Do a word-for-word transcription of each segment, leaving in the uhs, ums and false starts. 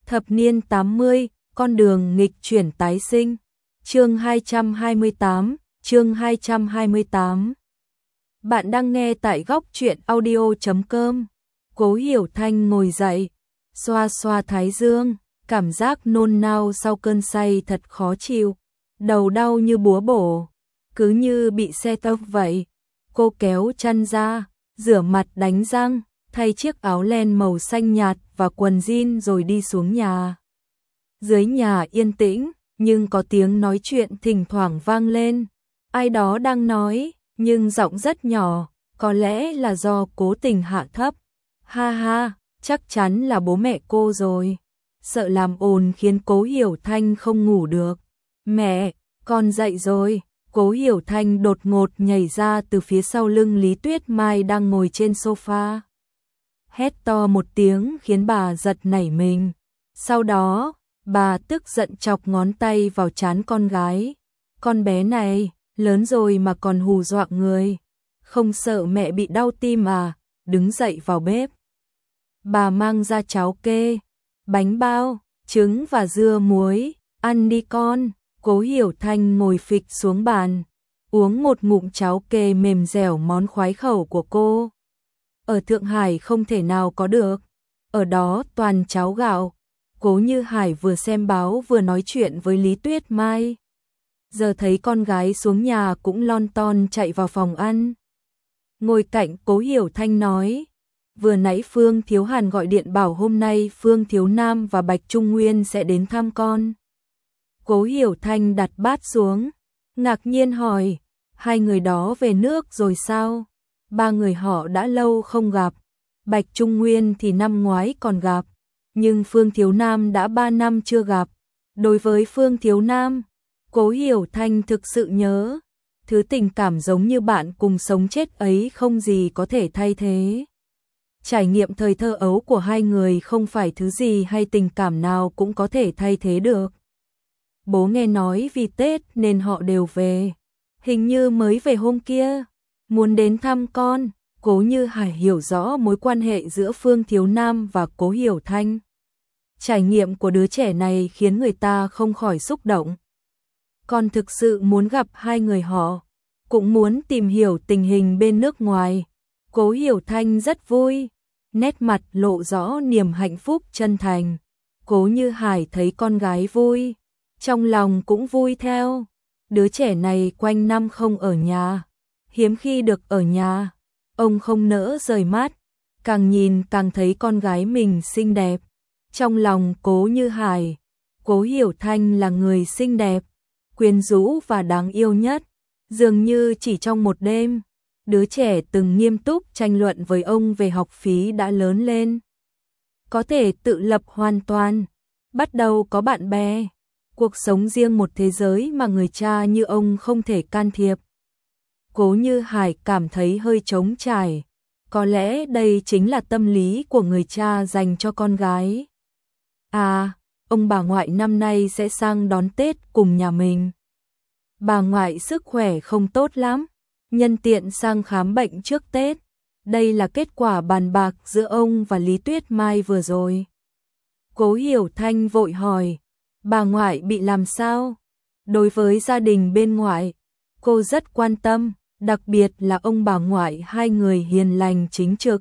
Thập niên tám mươi, con đường nghịch chuyển tái sinh. Chương hai trăm hai mươi tám, chương hai trăm hai mươi tám. Bạn đang nghe tại góc truyện audio chấm com. Cố Hiểu Thanh ngồi dậy, xoa xoa thái dương, cảm giác nôn nao sau cơn say thật khó chịu, đầu đau như búa bổ, cứ như bị xe tông vậy. Cô kéo chăn ra, rửa mặt đánh răng, thay chiếc áo len màu xanh nhạt và quần jean rồi đi xuống nhà. Dưới nhà yên tĩnh, nhưng có tiếng nói chuyện thỉnh thoảng vang lên. Ai đó đang nói, nhưng giọng rất nhỏ, có lẽ là do cố tình hạ thấp. Ha ha, chắc chắn là bố mẹ cô rồi. Sợ làm ồn khiến Cố Hiểu Thanh không ngủ được. Mẹ, con dậy rồi. Cố Hiểu Thanh đột ngột nhảy ra từ phía sau lưng Lý Tuyết Mai đang ngồi trên sofa. Hét to một tiếng khiến bà giật nảy mình. Sau đó, bà tức giận chọc ngón tay vào trán con gái. Con bé này, lớn rồi mà còn hù dọa người. Không sợ mẹ bị đau tim à, đứng dậy vào bếp. Bà mang ra cháo kê, bánh bao, trứng và dưa muối, ăn đi con. Cố Hiểu Thanh ngồi phịch xuống bàn, uống một ngụm cháo kê mềm dẻo món khoái khẩu của cô. Ở Thượng Hải không thể nào có được, ở đó toàn cháo gạo. Cố Như Hải vừa xem báo vừa nói chuyện với Lý Tuyết Mai. Giờ thấy con gái xuống nhà cũng lon ton chạy vào phòng ăn. Ngồi cạnh Cố Hiểu Thanh nói, vừa nãy Phương Thiếu Hàn gọi điện bảo hôm nay Phương Thiếu Nam và Bạch Trung Nguyên sẽ đến thăm con. Cố Hiểu Thanh đặt bát xuống, ngạc nhiên hỏi, hai người đó về nước rồi sao? Ba người họ đã lâu không gặp, Bạch Trung Nguyên thì năm ngoái còn gặp, nhưng Phương Thiếu Nam đã ba năm chưa gặp. Đối với Phương Thiếu Nam, Cố Hiểu Thanh thực sự nhớ, thứ tình cảm giống như bạn cùng sống chết ấy không gì có thể thay thế. Trải nghiệm thời thơ ấu của hai người không phải thứ gì hay tình cảm nào cũng có thể thay thế được. Bố nghe nói vì Tết nên họ đều về, hình như mới về hôm kia, muốn đến thăm con. Cố Như Hải hiểu rõ mối quan hệ giữa Phương Thiếu Nam và Cố Hiểu Thanh. Trải nghiệm của đứa trẻ này khiến người ta không khỏi xúc động. Con thực sự muốn gặp hai người họ, cũng muốn tìm hiểu tình hình bên nước ngoài. Cố Hiểu Thanh rất vui, nét mặt lộ rõ niềm hạnh phúc chân thành. Cố Như Hải thấy con gái vui, trong lòng cũng vui theo. Đứa trẻ này quanh năm không ở nhà, hiếm khi được ở nhà. Ông không nỡ rời mắt, càng nhìn càng thấy con gái mình xinh đẹp. Trong lòng Cố Như Hải, Cố Hiểu Thanh là người xinh đẹp, quyến rũ và đáng yêu nhất. Dường như chỉ trong một đêm, đứa trẻ từng nghiêm túc tranh luận với ông về học phí đã lớn lên. Có thể tự lập hoàn toàn, bắt đầu có bạn bè, cuộc sống riêng một thế giới mà người cha như ông không thể can thiệp. Cố Như Hải cảm thấy hơi trống trải, có lẽ đây chính là tâm lý của người cha dành cho con gái. À, ông bà ngoại năm nay sẽ sang đón Tết cùng nhà mình. Bà ngoại sức khỏe không tốt lắm, nhân tiện sang khám bệnh trước Tết. Đây là kết quả bàn bạc giữa ông và Lý Tuyết Mai vừa rồi. Cố Hiểu Thanh vội hỏi, bà ngoại bị làm sao? Đối với gia đình bên ngoại, cô rất quan tâm, đặc biệt là ông bà ngoại hai người hiền lành chính trực.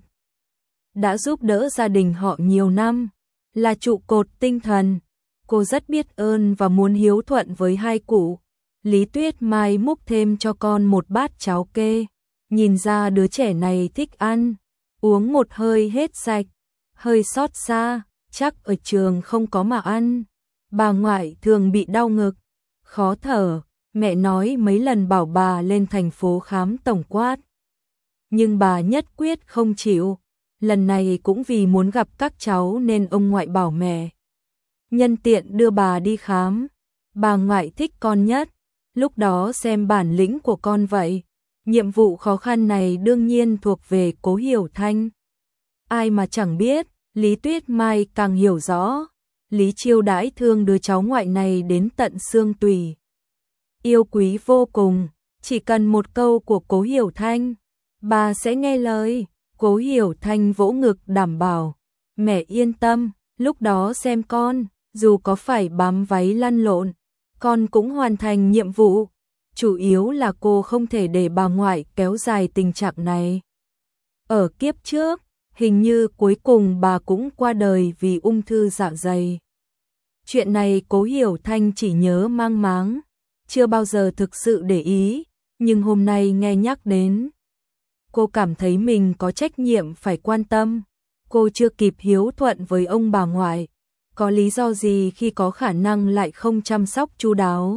Đã giúp đỡ gia đình họ nhiều năm, là trụ cột tinh thần. Cô rất biết ơn và muốn hiếu thuận với hai cụ. Lý Tuyết Mai múc thêm cho con một bát cháo kê, nhìn ra đứa trẻ này thích ăn, uống một hơi hết sạch, hơi xót xa, chắc ở trường không có mà ăn. Bà ngoại thường bị đau ngực, khó thở, mẹ nói mấy lần bảo bà lên thành phố khám tổng quát. Nhưng bà nhất quyết không chịu, lần này cũng vì muốn gặp các cháu nên ông ngoại bảo mẹ nhân tiện đưa bà đi khám. Bà ngoại thích con nhất, lúc đó xem bản lĩnh của con vậy. Nhiệm vụ khó khăn này đương nhiên thuộc về Cố Hiểu Thanh. Ai mà chẳng biết, Lý Tuyết Mai càng hiểu rõ. Lý chiêu đãi thương đứa cháu ngoại này đến tận xương tủy. Yêu quý vô cùng, chỉ cần một câu của Cố Hiểu Thanh, bà sẽ nghe lời. Cố Hiểu Thanh vỗ ngực đảm bảo, mẹ yên tâm, Lúc đó xem con, dù có phải bám váy lăn lộn, con cũng hoàn thành nhiệm vụ. Chủ yếu là cô không thể để bà ngoại kéo dài tình trạng này. Ở kiếp trước, hình như cuối cùng bà cũng qua đời vì ung thư dạ dày. Chuyện này Cố Hiểu Thanh chỉ nhớ mang máng, chưa bao giờ thực sự để ý, nhưng hôm nay nghe nhắc đến. Cô cảm thấy mình có trách nhiệm phải quan tâm. Cô chưa kịp hiếu thuận với ông bà ngoại, có lý do gì khi có khả năng lại không chăm sóc chu đáo,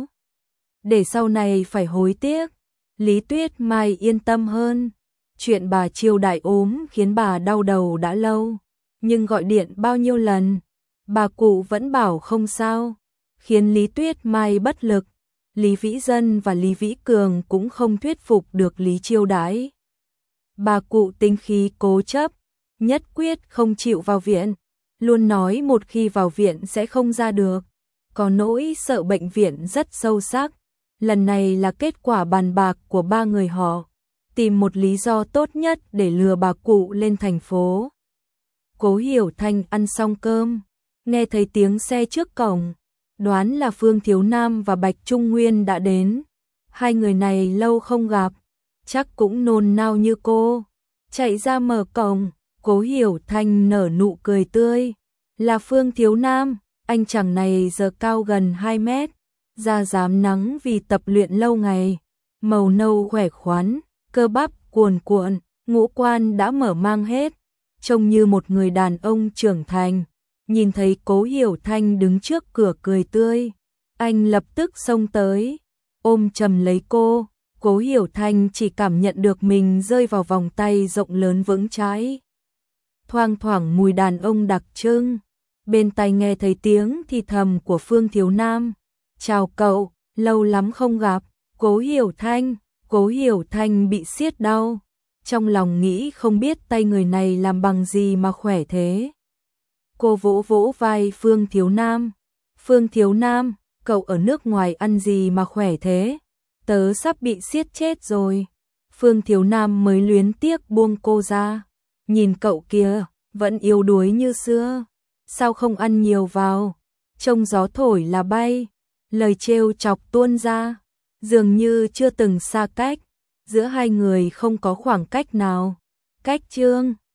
để sau này phải hối tiếc. Lý Tuyết Mai yên tâm hơn. Chuyện bà Triều Đại ốm khiến bà đau đầu đã lâu, nhưng gọi điện bao nhiêu lần, bà cụ vẫn bảo không sao, khiến Lý Tuyết Mai bất lực. Lý Vĩ Dân và Lý Vĩ Cường cũng không thuyết phục được Lý Chiêu Đãi. Bà cụ tính khí cố chấp, nhất quyết không chịu vào viện, luôn nói một khi vào viện sẽ không ra được, có nỗi sợ bệnh viện rất sâu sắc. Lần này là kết quả bàn bạc của ba người họ, tìm một lý do tốt nhất để lừa bà cụ lên thành phố. Cố Hiểu Thanh ăn xong cơm, nghe thấy tiếng xe trước cổng, đoán là Phương Thiếu Nam và Bạch Trung Nguyên đã đến. Hai người này lâu không gặp, chắc cũng nôn nao như cô. Chạy ra mở cổng, Cố Hiểu Thanh nở nụ cười tươi. Là Phương Thiếu Nam, anh chàng này giờ cao gần hai mét, da rám nắng vì tập luyện lâu ngày, màu nâu khỏe khoắn, cơ bắp cuồn cuộn, ngũ quan đã mở mang hết, trông như một người đàn ông trưởng thành. Nhìn thấy Cố Hiểu Thanh đứng trước cửa cười tươi, anh lập tức xông tới, ôm chầm lấy cô. Cố Hiểu Thanh chỉ cảm nhận được mình rơi vào vòng tay rộng lớn vững chãi. Thoang thoảng mùi đàn ông đặc trưng, bên tai nghe thấy tiếng thì thầm của Phương Thiếu Nam. Chào cậu, lâu lắm không gặp. Cố Hiểu Thanh, Cố Hiểu Thanh bị siết đau, trong lòng nghĩ không biết tay người này làm bằng gì mà khỏe thế. Cô vỗ vỗ vai Phương Thiếu Nam. Phương Thiếu Nam, cậu ở nước ngoài ăn gì mà khỏe thế? Tớ sắp bị siết chết rồi. Phương Thiếu Nam mới luyến tiếc buông cô ra. Nhìn cậu kìa, vẫn yếu đuối như xưa. Sao không ăn nhiều vào? Trông gió thổi là bay. Lời trêu chọc tuôn ra, dường như chưa từng xa cách. Giữa hai người không có khoảng cách nào. Cách chương